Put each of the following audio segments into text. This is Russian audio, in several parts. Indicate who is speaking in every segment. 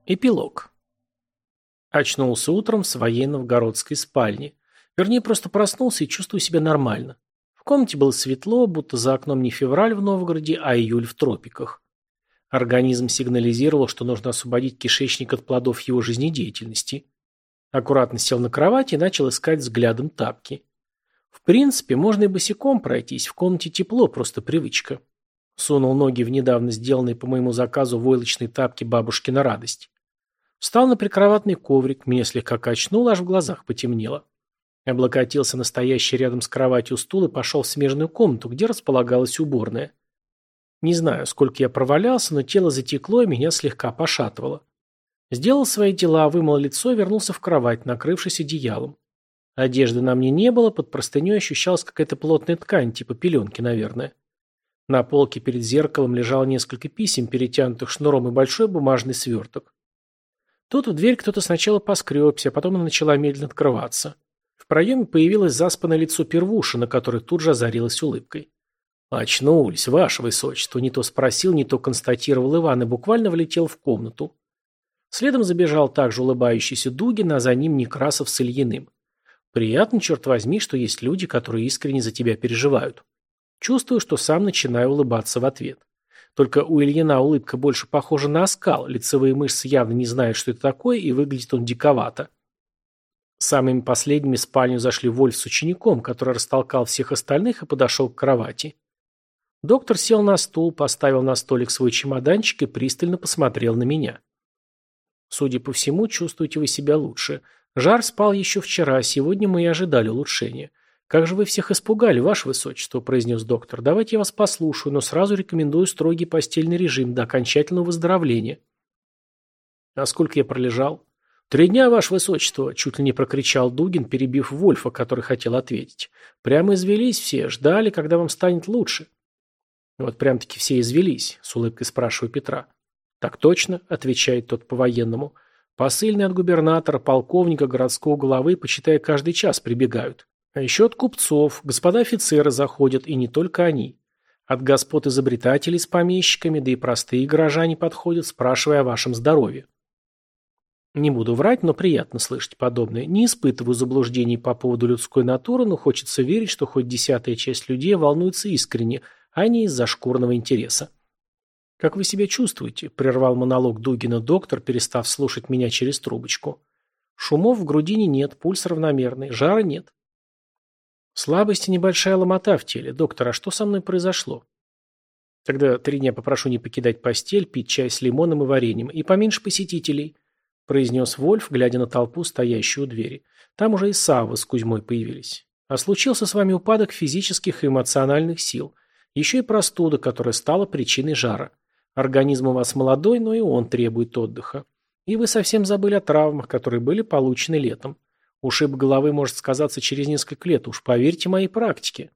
Speaker 1: Эпилог. Очнулся утром в своей новгородской спальне. Вернее, просто проснулся и чувствую себя нормально. В комнате было светло, будто за окном не февраль в Новгороде, а июль в тропиках. Организм сигнализировал, что нужно освободить кишечник от плодов его жизнедеятельности. Аккуратно сел на кровать и начал искать взглядом тапки. В принципе, можно и босиком пройтись, в комнате тепло, просто привычка. Сунул ноги в недавно сделанные по моему заказу войлочные тапки бабушки на радость. Встал на прикроватный коврик, меня слегка качнуло, аж в глазах потемнело. Облокотился на стоящий рядом с кроватью стул и пошел в смежную комнату, где располагалась уборная. Не знаю, сколько я провалялся, но тело затекло и меня слегка пошатывало. Сделал свои дела, вымыл лицо и вернулся в кровать, накрывшись одеялом. Одежды на мне не было, под простыней ощущалась какая-то плотная ткань, типа пеленки, наверное. На полке перед зеркалом лежало несколько писем, перетянутых шнуром, и большой бумажный сверток. Тут в дверь кто-то сначала поскребся, а потом она начала медленно открываться. В проеме появилось заспанное лицо Первушина, которое тут же озарилось улыбкой. «Очнулись, ваше высочество», — не то спросил, не то констатировал Иван и буквально влетел в комнату. Следом забежал также улыбающийся Дугин, а за ним Некрасов с Ильиным. «Приятно, черт возьми, что есть люди, которые искренне за тебя переживают». Чувствую, что сам начинаю улыбаться в ответ. Только у Ильина улыбка больше похожа на оскал, лицевые мышцы явно не знают, что это такое, и выглядит он диковато. Самыми последними в спальню зашли Вольф с учеником, который растолкал всех остальных и подошел к кровати. Доктор сел на стул, поставил на столик свой чемоданчик и пристально посмотрел на меня. Судя по всему, чувствуете вы себя лучше. Жар спал еще вчера, а сегодня мы и ожидали улучшения. «Как же вы всех испугали, ваше высочество», – произнес доктор. «Давайте я вас послушаю, но сразу рекомендую строгий постельный режим до окончательного выздоровления». «А сколько я пролежал?» «3 дня, ваше высочество», – чуть ли не прокричал Дугин, перебив Вольфа, который хотел ответить. «Прямо извелись все, ждали, когда вам станет лучше». «Вот прям-таки все извелись», – с улыбкой спрашиваю Петра. «Так точно», – отвечает тот по-военному. «Посыльные от губернатора, полковника, городского главы, почитай, каждый час прибегают. А еще от купцов, господа офицеры заходят, и не только они. От господ изобретателей с помещиками, да и простые горожане подходят, спрашивая о вашем здоровье». Не буду врать, но приятно слышать подобное. Не испытываю заблуждений по поводу людской натуры, но хочется верить, что хоть 10-я часть людей волнуется искренне, а не из-за шкурного интереса. «Как вы себя чувствуете?» – прервал монолог Дугина доктор, перестав слушать меня через трубочку. «Шумов в грудине нет, пульс равномерный, жара нет». «Слабость и небольшая ломота в теле. Доктор, а что со мной произошло?» «Тогда 3 дня попрошу не покидать постель, пить чай с лимоном и вареньем, и поменьше посетителей», – произнес Вольф, глядя на толпу, стоящую у двери. «Там уже и Савва с Кузьмой появились. А случился с вами упадок физических и эмоциональных сил. Еще и простуда, которая стала причиной жара. Организм у вас молодой, но и он требует отдыха. И вы совсем забыли о травмах, которые были получены летом. Ушиб головы может сказаться через несколько лет, уж поверьте моей практике».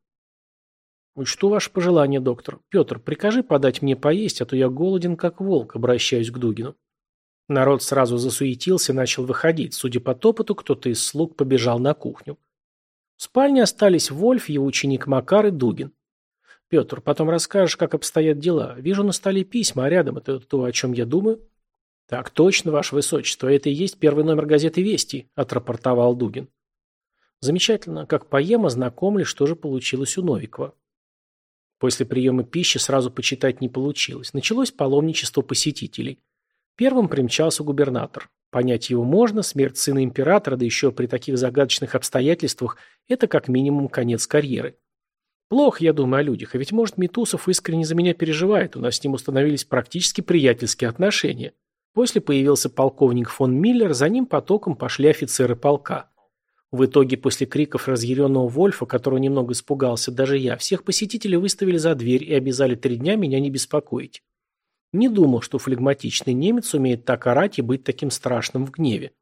Speaker 1: «Учту ваше пожелание, доктор. Петр, прикажи подать мне поесть, а то я голоден, как волк», обращаюсь к Дугину. Народ сразу засуетился и начал выходить. Судя по топоту, кто-то из слуг побежал на кухню. В спальне остались Вольф, его ученик Макар и Дугин. «Петр, потом расскажешь, как обстоят дела. Вижу на столе письма, а рядом это то, о чем я думаю». «Так точно, ваше высочество, это и есть первый номер газеты «Вести», – отрапортовал Дугин. «Замечательно. Как поем, ознакомлюсь, что же получилось у Новикова». После приема пищи сразу почитать не получилось. Началось паломничество посетителей. Первым примчался губернатор. Понять его можно, смерть сына императора, да еще при таких загадочных обстоятельствах, это как минимум конец карьеры. Плохо я думаю о людях, а ведь, может, Митусов искренне за меня переживает, у нас с ним установились практически приятельские отношения. После появился полковник фон Миллер, за ним потоком пошли офицеры полка. В итоге, после криков разъяренного Вольфа, которого немного испугался даже я, всех посетителей выставили за дверь и обязали 3 дня меня не беспокоить. Не думал, что флегматичный немец умеет так орать и быть таким страшным в гневе.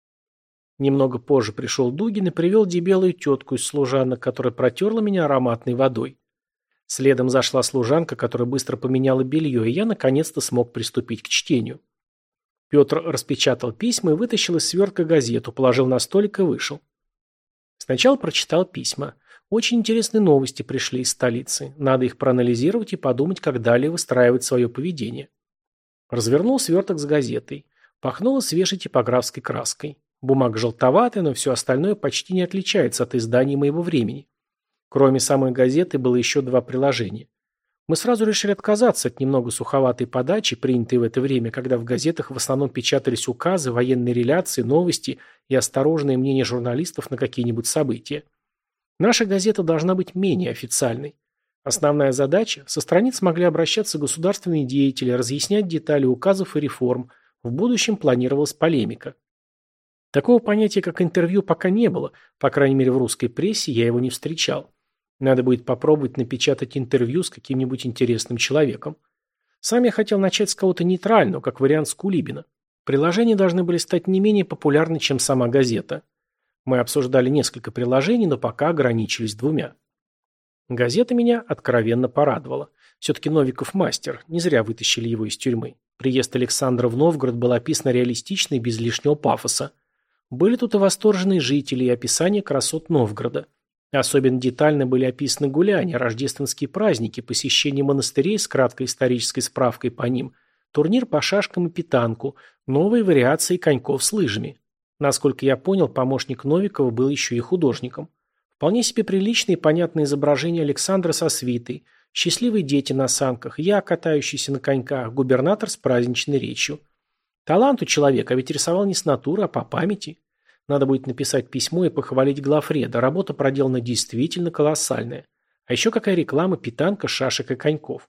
Speaker 1: Немного позже пришел Дугин и привел дебелую тетку из служанок, которая протерла меня ароматной водой. Следом зашла служанка, которая быстро поменяла белье, и я наконец-то смог приступить к чтению. Петр распечатал письма и вытащил из свертка газету, положил на столик и вышел. Сначала прочитал письма. Очень интересные новости пришли из столицы. Надо их проанализировать и подумать, как далее выстраивать свое поведение. Развернул сверток с газетой. Пахнуло свежей типографской краской. Бумага желтоватая, но все остальное почти не отличается от изданий моего времени. Кроме самой газеты было еще два приложения. Мы сразу решили отказаться от немного суховатой подачи, принятой в это время, когда в газетах в основном печатались указы, военные реляции, новости и осторожные мнения журналистов на какие-нибудь события. Наша газета должна быть менее официальной. Основная задача – со страниц могли обращаться государственные деятели, разъяснять детали указов и реформ. В будущем планировалась полемика. Такого понятия, как интервью, пока не было, по крайней мере в русской прессе я его не встречал. Надо будет попробовать напечатать интервью с каким-нибудь интересным человеком. Сам я хотел начать с кого-то нейтрального, как вариант с Кулибина. Приложения должны были стать не менее популярны, чем сама газета. Мы обсуждали несколько приложений, но пока ограничились двумя. Газета меня откровенно порадовала. Все-таки Новиков мастер, не зря вытащили его из тюрьмы. Приезд Александра в Новгород был описан реалистично и без лишнего пафоса. Были тут и восторженные жители, и описание красот Новгорода. Особенно детально были описаны гуляния, рождественские праздники, посещение монастырей с краткой исторической справкой по ним, турнир по шашкам и питанку, новые вариации коньков с лыжами. Насколько я понял, помощник Новикова был еще и художником. Вполне себе приличные и понятные изображения Александра со свитой, счастливые дети на санках, я, катающийся на коньках, губернатор с праздничной речью. Талант у человека, ведь рисовал не с натуры, а по памяти. Надо будет написать письмо и похвалить главреда. Работа проделана действительно колоссальная. А еще какая реклама питанка, шашек и коньков.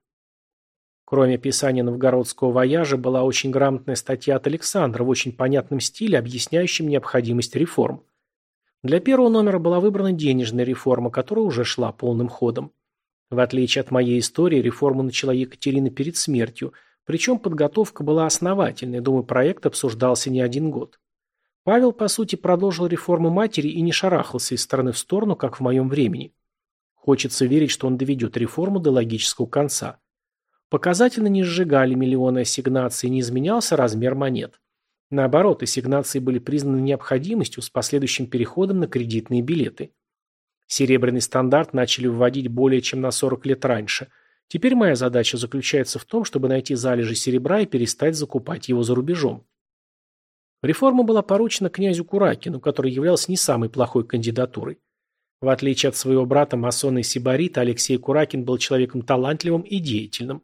Speaker 1: Кроме описания новгородского вояжа, была очень грамотная статья от Александра в очень понятном стиле, объясняющем необходимость реформ. Для первого номера была выбрана денежная реформа, которая уже шла полным ходом. В отличие от моей истории, реформу начала Екатерина перед смертью, причем подготовка была основательной, думаю, проект обсуждался не один год. Павел, по сути, продолжил реформу матери и не шарахался из стороны в сторону, как в моем времени. Хочется верить, что он доведет реформу до логического конца. Показательно не сжигали миллионы ассигнаций, не изменялся размер монет. Наоборот, ассигнации были признаны необходимостью с последующим переходом на кредитные билеты. Серебряный стандарт начали вводить более чем на 40 лет раньше. Теперь моя задача заключается в том, чтобы найти залежи серебра и перестать закупать его за рубежом. Реформа была поручена князю Куракину, который являлся не самой плохой кандидатурой. В отличие от своего брата масона и сибарита, Алексей Куракин был человеком талантливым и деятельным.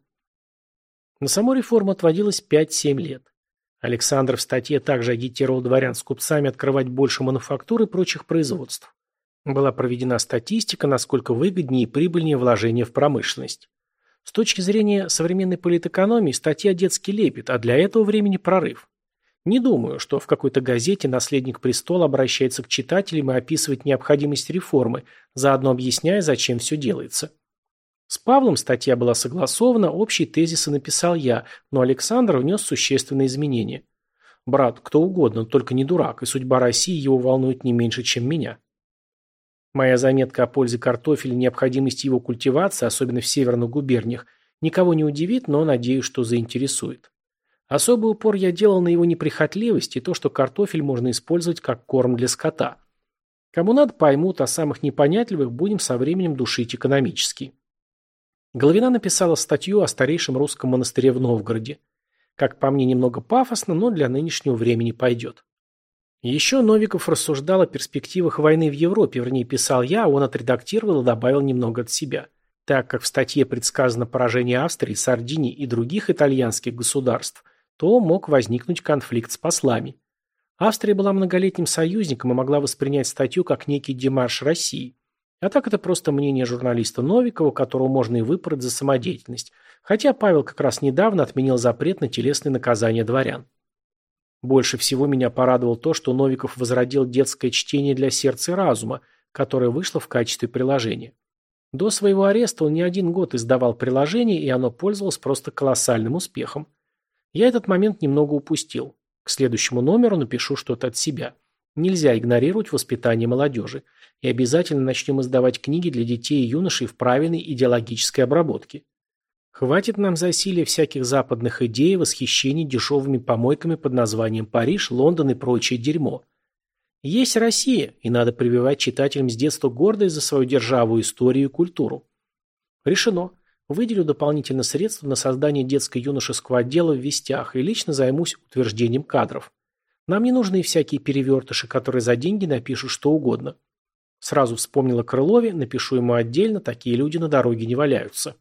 Speaker 1: На саму реформу отводилось 5-7 лет. Александр в статье также агитировал дворян с купцами открывать больше мануфактур и прочих производств. Была проведена статистика, насколько выгоднее и прибыльнее вложение в промышленность. С точки зрения современной политэкономии статья детский лепет, а для этого времени прорыв. Не думаю, что в какой-то газете наследник престола обращается к читателям и описывает необходимость реформы, заодно объясняя, зачем все делается. С Павлом статья была согласована, общие тезисы написал я, но Александр внес существенные изменения. Брат, кто угодно, только не дурак, и судьба России его волнует не меньше, чем меня. Моя заметка о пользе картофеля и необходимости его культивации, особенно в северных губерниях, никого не удивит, но надеюсь, что заинтересует. Особый упор я делал на его неприхотливость и то, что картофель можно использовать как корм для скота. Кому надо, поймут, а самых непонятливых будем со временем душить экономически. Головина написала статью о старейшем русском монастыре в Новгороде. Как по мне, немного пафосно, но для нынешнего времени пойдет. Еще Новиков рассуждал о перспективах войны в Европе, вернее, писал я, а он отредактировал и добавил немного от себя. Так как в статье предсказано поражение Австрии, Сардинии и других итальянских государств, то мог возникнуть конфликт с послами. Австрия была многолетним союзником и могла воспринять статью как некий демарш России. А так это просто мнение журналиста Новикова, которого можно и выпороть за самодеятельность, хотя Павел как раз недавно отменил запрет на телесные наказания дворян. Больше всего меня порадовало то, что Новиков возродил детское чтение для сердца и разума, которое вышло в качестве приложения. До своего ареста он не один год издавал приложение, и оно пользовалось просто колоссальным успехом. Я этот момент немного упустил. К следующему номеру напишу что-то от себя. Нельзя игнорировать воспитание молодежи. И обязательно начнем издавать книги для детей и юношей в правильной идеологической обработке. Хватит нам засилия всяких западных идей и восхищений дешевыми помойками под названием Париж, Лондон и прочее дерьмо. Есть Россия, и надо прививать читателям с детства гордость за свою державу, историю и культуру. Решено. Выделю дополнительно средства на создание детско-юношеского отдела в «Вестях» и лично займусь утверждением кадров. Нам не нужны всякие перевертыши, которые за деньги напишут что угодно. Сразу вспомнила о Крылове, напишу ему отдельно, такие люди на дороге не валяются.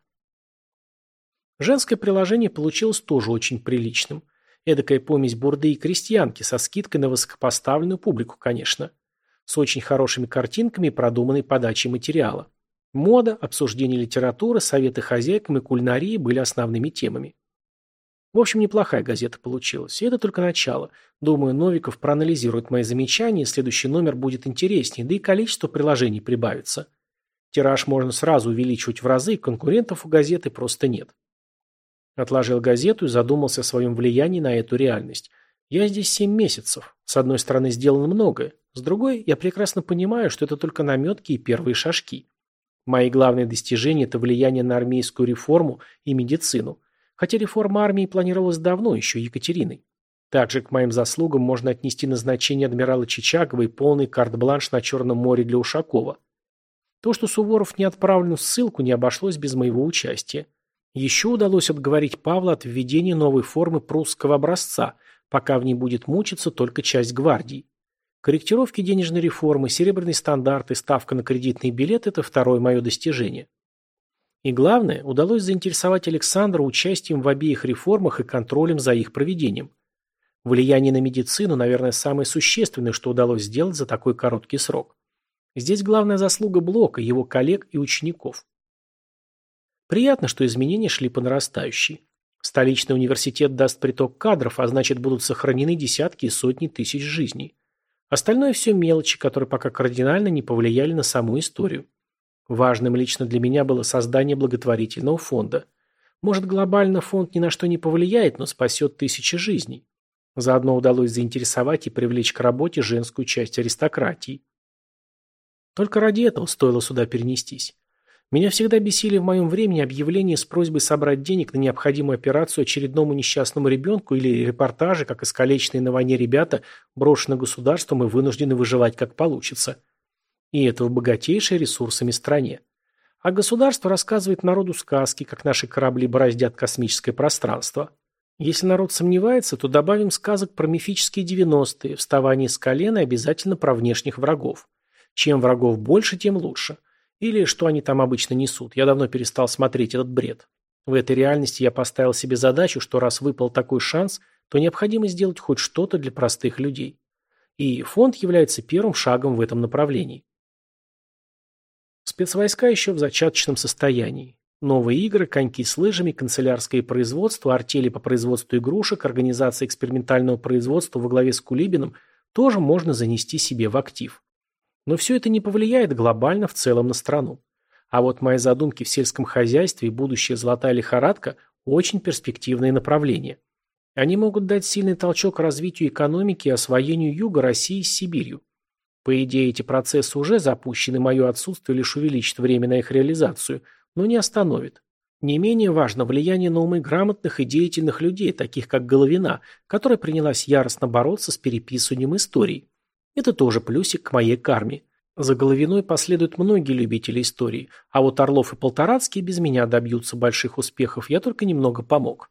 Speaker 1: Женское приложение получилось тоже очень приличным. Эдакая помесь бурды и крестьянки, со скидкой на высокопоставленную публику, конечно. С очень хорошими картинками и продуманной подачей материала. Мода, обсуждение литературы, советы хозяйкам и кулинарии были основными темами. В общем, неплохая газета получилась. И это только начало. Думаю, Новиков проанализирует мои замечания, и следующий номер будет интереснее, да и количество приложений прибавится. Тираж можно сразу увеличивать в разы, конкурентов у газеты просто нет. Отложил газету и задумался о своем влиянии на эту реальность. Я здесь 7 месяцев. С одной стороны, сделано многое. С другой, я прекрасно понимаю, что это только наметки и первые шажки. Мои главные достижения – это влияние на армейскую реформу и медицину. Хотя реформа армии планировалась давно, еще Екатериной. Также к моим заслугам можно отнести назначение адмирала Чичагова и полный карт-бланш на Черном море для Ушакова. То, что Суворов не отправлен в ссылку, не обошлось без моего участия. Еще удалось отговорить Павла от введения новой формы прусского образца, пока в ней будет мучиться только часть гвардии. Корректировки денежной реформы, серебряный стандарт и ставка на кредитный билет – это второе мое достижение. И главное, удалось заинтересовать Александра участием в обеих реформах и контролем за их проведением. Влияние на медицину, наверное, самое существенное, что удалось сделать за такой короткий срок. Здесь главная заслуга Блока, его коллег и учеников. Приятно, что изменения шли по нарастающей. Столичный университет даст приток кадров, а значит будут сохранены десятки и сотни тысяч жизней. Остальное все мелочи, которые пока кардинально не повлияли на саму историю. Важным лично для меня было создание благотворительного фонда. Может, глобально фонд ни на что не повлияет, но спасет тысячи жизней. Заодно удалось заинтересовать и привлечь к работе женскую часть аристократии. Только ради этого стоило сюда перенестись. Меня всегда бесили в моем времени объявления с просьбой собрать денег на необходимую операцию очередному несчастному ребенку или репортажи, как искалеченные на войне ребята брошены государством и вынуждены выживать как получится. И это в богатейшей ресурсами стране. А государство рассказывает народу сказки, как наши корабли бороздят космическое пространство. Если народ сомневается, то добавим сказок про мифические 90-е, вставание с колена и обязательно про внешних врагов. Чем врагов больше, тем лучше. Или что они там обычно несут. Я давно перестал смотреть этот бред. В этой реальности я поставил себе задачу, что раз выпал такой шанс, то необходимо сделать хоть что-то для простых людей. И фонд является первым шагом в этом направлении. Спецвойска еще в зачаточном состоянии. Новые игры, коньки с лыжами, канцелярское производство, артели по производству игрушек, организация экспериментального производства во главе с Кулибиным тоже можно занести себе в актив. Но все это не повлияет глобально в целом на страну. А вот мои задумки в сельском хозяйстве и будущая золотая лихорадка – очень перспективные направления. Они могут дать сильный толчок развитию экономики и освоению юга России с Сибирью. По идее, эти процессы уже запущены, мое отсутствие лишь увеличит время на их реализацию, но не остановит. Не менее важно влияние на умы грамотных и деятельных людей, таких как Головина, которая принялась яростно бороться с переписыванием истории. Это тоже плюсик к моей карме. За Головиной последуют многие любители истории, а вот Орлов и Полторацкий без меня добьются больших успехов, я только немного помог.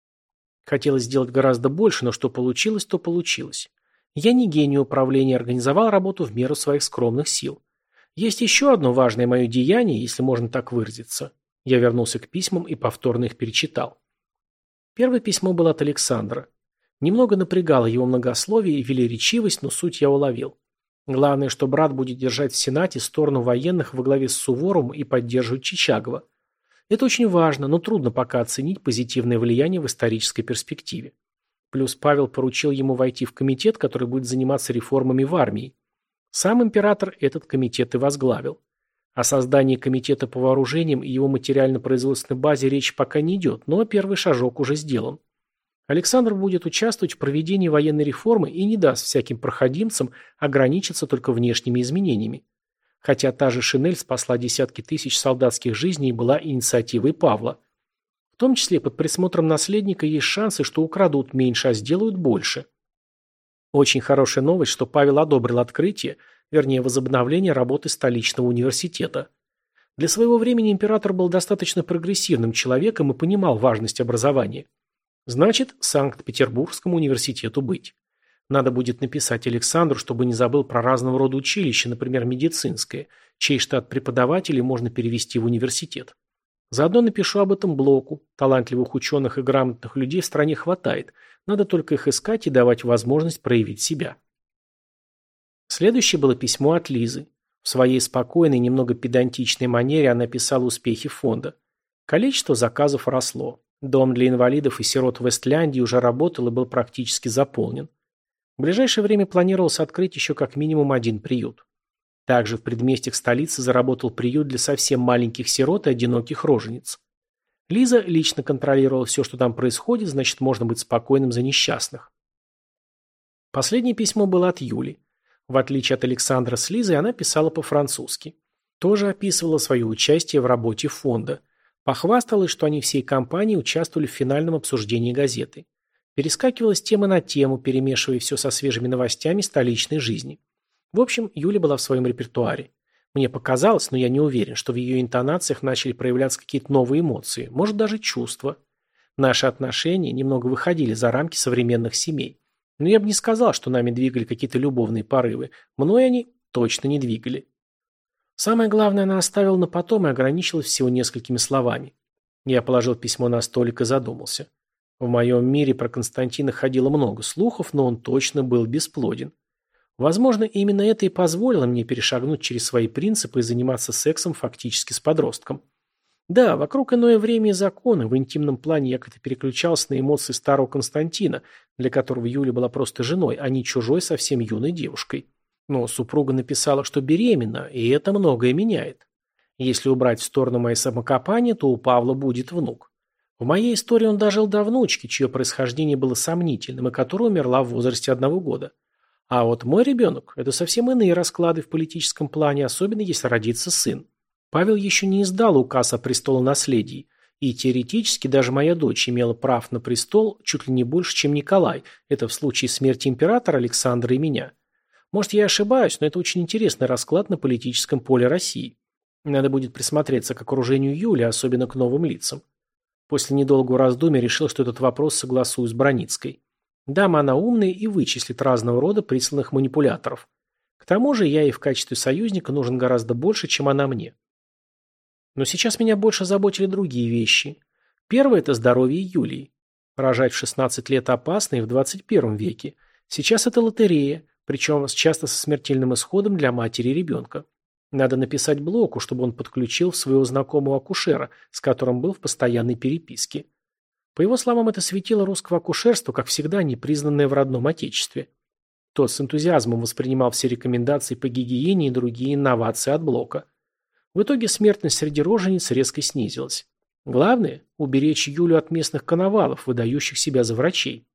Speaker 1: Хотелось сделать гораздо больше, но что получилось, то получилось. Я не гений управления, организовал работу в меру своих скромных сил. Есть еще одно важное мое деяние, если можно так выразиться. Я вернулся к письмам и повторно их перечитал. Первое письмо было от Александра. Немного напрягало его многословие и велеречивость, но суть я уловил. Главное, что брат будет держать в Сенате сторону военных во главе с Суворовым и поддерживать Чичагова. Это очень важно, но трудно пока оценить позитивное влияние в исторической перспективе. Плюс Павел поручил ему войти в комитет, который будет заниматься реформами в армии. Сам император этот комитет и возглавил. О создании комитета по вооружениям и его материально-производственной базе речь пока не идет, но первый шажок уже сделан. Александр будет участвовать в проведении военной реформы и не даст всяким проходимцам ограничиться только внешними изменениями. Хотя та же шинель спасла десятки тысяч солдатских жизней и была инициативой Павла. В том числе под присмотром наследника есть шансы, что украдут меньше, а сделают больше. Очень хорошая новость, что Павел одобрил открытие, вернее возобновление работы столичного университета. Для своего времени император был достаточно прогрессивным человеком и понимал важность образования. Значит, Санкт-Петербургскому университету быть. Надо будет написать Александру, чтобы не забыл про разного рода училища, например, медицинское, чей штат преподавателей можно перевести в университет. Заодно напишу об этом Блоку. Талантливых ученых и грамотных людей в стране хватает. Надо только их искать и давать возможность проявить себя. Следующее было письмо от Лизы. В своей спокойной, немного педантичной манере она писала успехи фонда. Количество заказов росло. Дом для инвалидов и сирот в Вестляндии уже работал и был практически заполнен. В ближайшее время планировалось открыть еще как минимум один приют. Также в предместьях столицы заработал приют для совсем маленьких сирот и одиноких рожениц. Лиза лично контролировала все, что там происходит, значит, можно быть спокойным за несчастных. Последнее письмо было от Юли. В отличие от Александра с Лизой, она писала по-французски. Тоже описывала свое участие в работе фонда. Похвасталась, что они всей компанией участвовали в финальном обсуждении газеты. Перескакивала с темы на тему, перемешивая все со свежими новостями столичной жизни. В общем, Юля была в своем репертуаре. Мне показалось, но я не уверен, что в ее интонациях начали проявляться какие-то новые эмоции, может даже чувства. Наши отношения немного выходили за рамки современных семей. Но я бы не сказал, что нами двигали какие-то любовные порывы. Мной они точно не двигали. Самое главное, она оставила на потом и ограничилась всего несколькими словами. Я положил письмо на столик и задумался. В моем мире про Константина ходило много слухов, но он точно был бесплоден. Возможно, именно это и позволило мне перешагнуть через свои принципы и заниматься сексом фактически с подростком. Да, вокруг иное время и законы, в интимном плане я как-то переключался на эмоции старого Константина, для которого Юля была просто женой, а не чужой совсем юной девушкой. Но супруга написала, что беременна, и это многое меняет. Если убрать в сторону мои самокопания, то у Павла будет внук. В моей истории он дожил до внучки, чье происхождение было сомнительным, и которая умерла в возрасте 1 года. А вот мой ребенок – это совсем иные расклады в политическом плане, особенно если родится сын. Павел еще не издал указ о престолонаследии, и теоретически даже моя дочь имела прав на престол чуть ли не больше, чем Николай, это в случае смерти императора Александра и меня. Может, я ошибаюсь, но это очень интересный расклад на политическом поле России. Надо будет присмотреться к окружению Юли, особенно к новым лицам. После недолгого раздумья решил, что этот вопрос согласую с Броницкой. Дама она умная и вычислит разного рода присланных манипуляторов. К тому же я ей в качестве союзника нужен гораздо больше, чем она мне. Но сейчас меня больше заботили другие вещи. Первое – это здоровье Юлии. Рожать в 16 лет опасно и в 21 веке. Сейчас это лотерея, причем часто со смертельным исходом для матери и ребенка. Надо написать Блоку, чтобы он подключил своего знакомого акушера, с которым был в постоянной переписке. По его словам, это светило русского акушерства, как всегда, не признанное в родном отечестве. Тот с энтузиазмом воспринимал все рекомендации по гигиене и другие инновации от Блока. В итоге смертность среди рожениц резко снизилась. Главное – уберечь Юлю от местных коновалов, выдающих себя за врачей.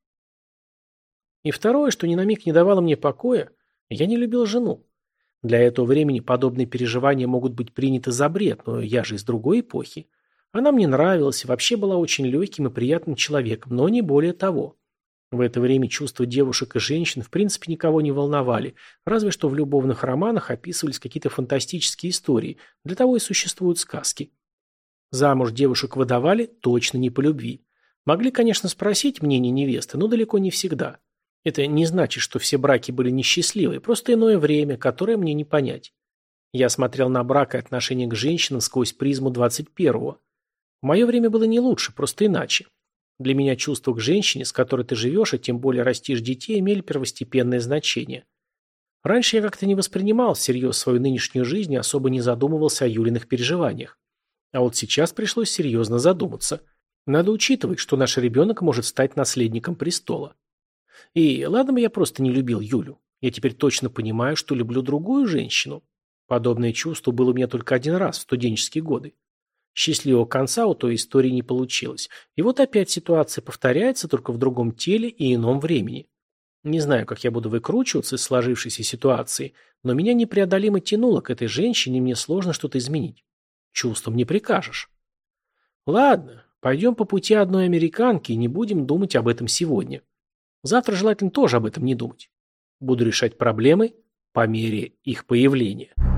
Speaker 1: И второе, что ни на миг не давало мне покоя, я не любил жену. Для этого времени подобные переживания могут быть приняты за бред, но я же из другой эпохи. Она мне нравилась и вообще была очень легким и приятным человеком, но не более того. В это время чувства девушек и женщин в принципе никого не волновали, разве что в любовных романах описывались какие-то фантастические истории, для того и существуют сказки. Замуж девушек выдавали точно не по любви. Могли, конечно, спросить мнение невесты, но далеко не всегда. Это не значит, что все браки были несчастливы, просто иное время, которое мне не понять. Я смотрел на брак и отношение к женщинам сквозь призму 21-го. В мое время было не лучше, просто иначе. Для меня чувства к женщине, с которой ты живешь, и тем более растишь детей, имели первостепенное значение. Раньше я как-то не воспринимал всерьез свою нынешнюю жизнь и особо не задумывался о Юлиных переживаниях. А вот сейчас пришлось серьезно задуматься. Надо учитывать, что наш ребенок может стать наследником престола. И ладно бы я просто не любил Юлю. Я теперь точно понимаю, что люблю другую женщину. Подобное чувство было у меня только один раз в студенческие годы. Счастливого конца у той истории не получилось. И вот опять ситуация повторяется, только в другом теле и ином времени. Не знаю, как я буду выкручиваться из сложившейся ситуации, но меня непреодолимо тянуло к этой женщине, и мне сложно что-то изменить. Чувством не прикажешь. Ладно, пойдем по пути одной американки и не будем думать об этом сегодня. Завтра желательно тоже об этом не думать. Буду решать проблемы по мере их появления.